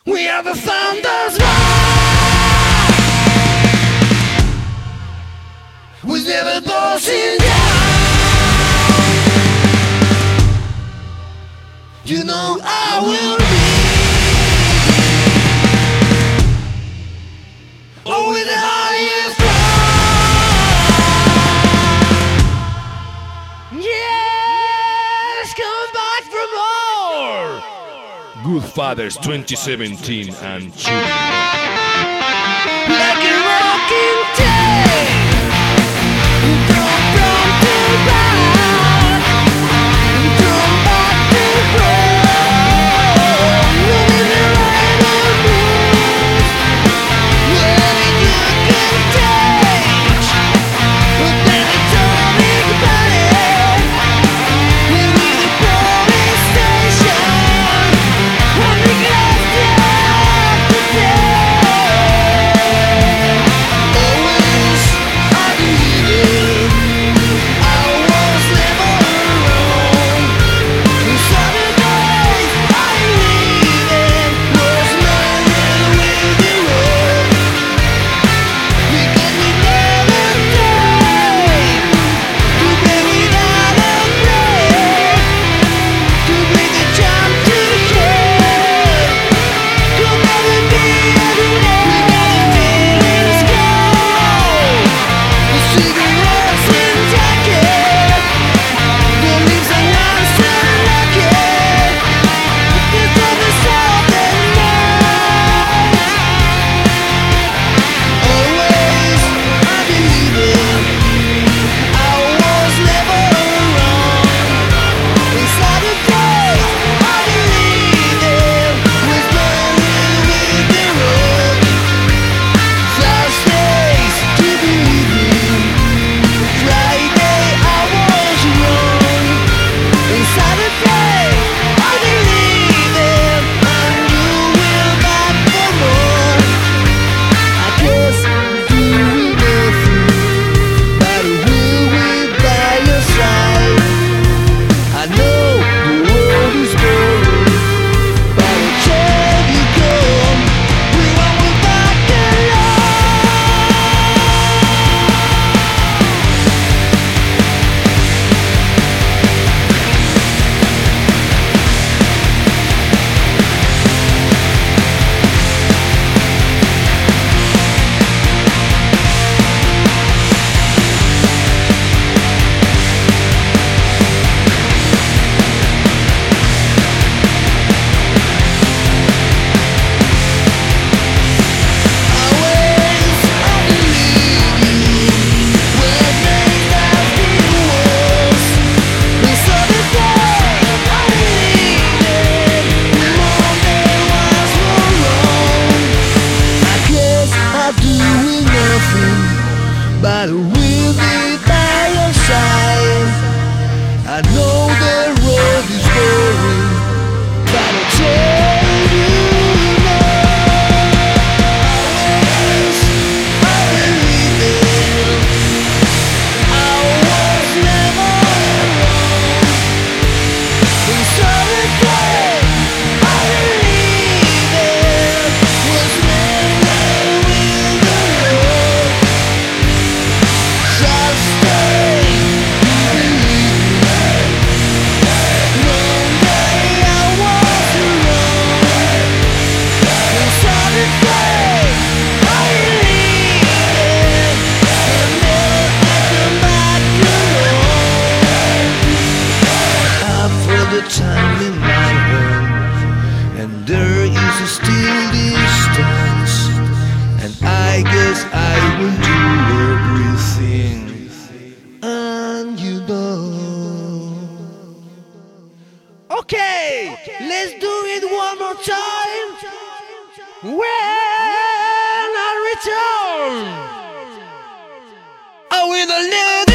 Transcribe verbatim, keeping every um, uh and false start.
We are the founders rise. We never bullshit down. You know I will be. Oh, with the highest pride. Yes, come back for more. Good Fathers twenty seventeen and Chubby. Like a rocking tape, thrown from the back, thrown back to ground. Running the right of moves, where you can take, but then it's turning back. Here is the police station. On the glass down the always I believed I was never alone. The Saturdays I lived was measured with the road. Because we never take to be without a break, to bring the jump to share. Could never be every day. We gotta feel the sky. The cigarettes in jacket. The leaves are nice and lucky. There's always something nice. Always I believed I was never wrong. Inside the days I believed it was burning with the road. Thursdays to believe Friday I was wrong. Inside the days I believed it, and you will back for more. I guess I'm doing nothing, but I will be by your side. I know the world is boring, but I'll tell you come. We won't be back alone. Always I believe you when things have been worse. These other days I believed it, more than was wrong. I guess I'm doing nothing, but I will be by your side. I know the road is boring, but I'll tell you now. Always I believed it. I was never wrong. These other days I believed it was never with the road. Just stay, believe it. One day I was wrong. These other days I believed it, and never come back alone. I feel the time in my hand, and there is a still distance, and I guess I will do everything, and you know. Okay, let's do it one more time. When I return, I will live.